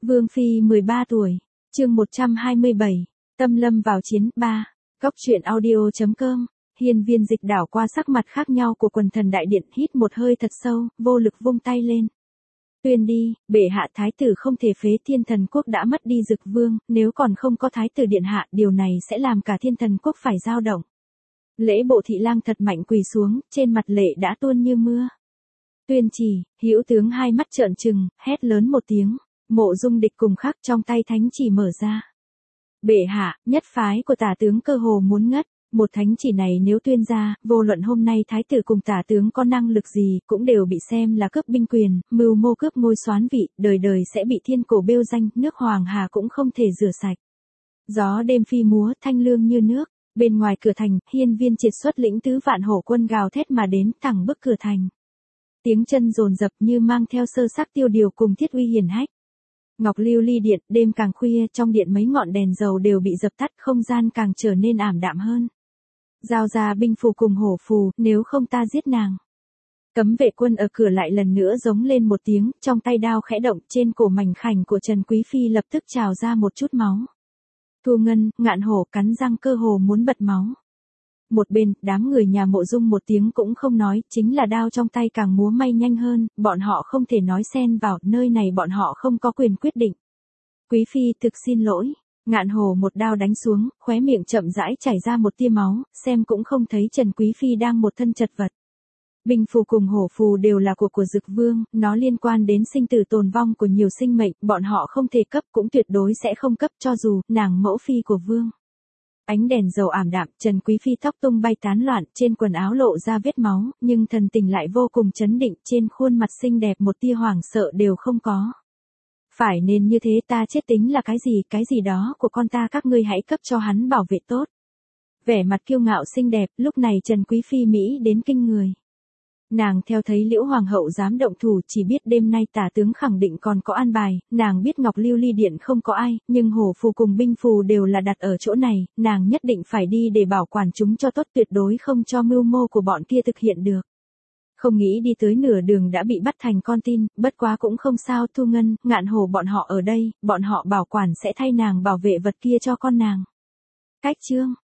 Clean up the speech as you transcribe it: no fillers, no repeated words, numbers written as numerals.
Vương Phi 13 tuổi, chương 127, Tâm Lâm vào chiến 3, Góc truyện audio.com, Hiên Viên Dịch đảo qua sắc mặt khác nhau của quần thần đại điện, hít một hơi thật sâu, vô lực vung tay lên. Tuyên đi, bệ hạ thái tử không thể phế Thiên Thần Quốc đã mất đi Dực Vương, nếu còn không có thái tử điện hạ, điều này sẽ làm cả Thiên Thần Quốc phải dao động. Lễ bộ thị lang thật mạnh quỳ xuống, trên mặt lệ đã tuôn như mưa. Tuyên chỉ, hữu tướng hai mắt trợn trừng, hét lớn một tiếng, Mộ Dung Địch cùng khắc trong tay thánh chỉ mở ra. Bệ hạ, nhất phái của tả tướng cơ hồ muốn ngất, một thánh chỉ này nếu tuyên ra, vô luận hôm nay thái tử cùng tả tướng có năng lực gì, cũng đều bị xem là cướp binh quyền, mưu mô cướp ngôi soán vị, đời đời sẽ bị thiên cổ bêu danh, nước Hoàng Hà cũng không thể rửa sạch. Gió đêm phi múa, thanh lương như nước, bên ngoài cửa thành, Hiên Viên Triệt xuất lĩnh tứ vạn hổ quân gào thét mà đến, thẳng bức cửa thành. Tiếng chân dồn dập như mang theo sơ sắc tiêu điều cùng thiết uy hiển hách. Ngọc Lưu Ly Điện, đêm càng khuya, trong điện mấy ngọn đèn dầu đều bị dập tắt, không gian càng trở nên ảm đạm hơn. Giao ra binh phù cùng hổ phù, nếu không ta giết nàng. Cấm vệ quân ở cửa lại lần nữa giống lên một tiếng, trong tay đao khẽ động, trên cổ mảnh khảnh của Trần Quý Phi lập tức trào ra một chút máu. Thu Ngân, Ngạn Hổ cắn răng cơ hồ muốn bật máu. Một bên, đám người nhà Mộ Dung một tiếng cũng không nói, chính là đao trong tay càng múa may nhanh hơn, bọn họ không thể nói xen vào, nơi này bọn họ không có quyền quyết định. Quý Phi thực xin lỗi. Ngạn Hổ một đao đánh xuống, khóe miệng chậm rãi chảy ra một tia máu, xem cũng không thấy Trần Quý Phi đang một thân chật vật. Binh phù cùng hổ phù đều là của Dực Vương, nó liên quan đến sinh tử tồn vong của nhiều sinh mệnh, bọn họ không thể cấp cũng tuyệt đối sẽ không cấp cho dù nàng mẫu phi của Vương. Ánh đèn dầu ảm đạm, Trần Quý Phi tóc tung bay tán loạn, trên quần áo lộ ra vết máu, nhưng thần tình lại vô cùng chấn định, trên khuôn mặt xinh đẹp một tia hoảng sợ đều không có. Phải nên như thế, ta chết tính là cái gì đó của con ta, các ngươi hãy cấp cho hắn bảo vệ tốt. Vẻ mặt kiêu ngạo xinh đẹp, lúc này Trần Quý Phi Mỹ đến kinh người. Nàng theo thấy Liễu Hoàng hậu dám động thủ, chỉ biết đêm nay tả tướng khẳng định còn có an bài, nàng biết Ngọc Lưu Ly Điện không có ai, nhưng hổ phù cùng binh phù đều là đặt ở chỗ này, nàng nhất định phải đi để bảo quản chúng cho tốt, tuyệt đối không cho mưu mô của bọn kia thực hiện được. Không nghĩ đi tới nửa đường đã bị bắt thành con tin, bất quá cũng không sao, Thu Ngân, Ngạn Hổ bọn họ ở đây, bọn họ bảo quản sẽ thay nàng bảo vệ vật kia cho con nàng. Cách chương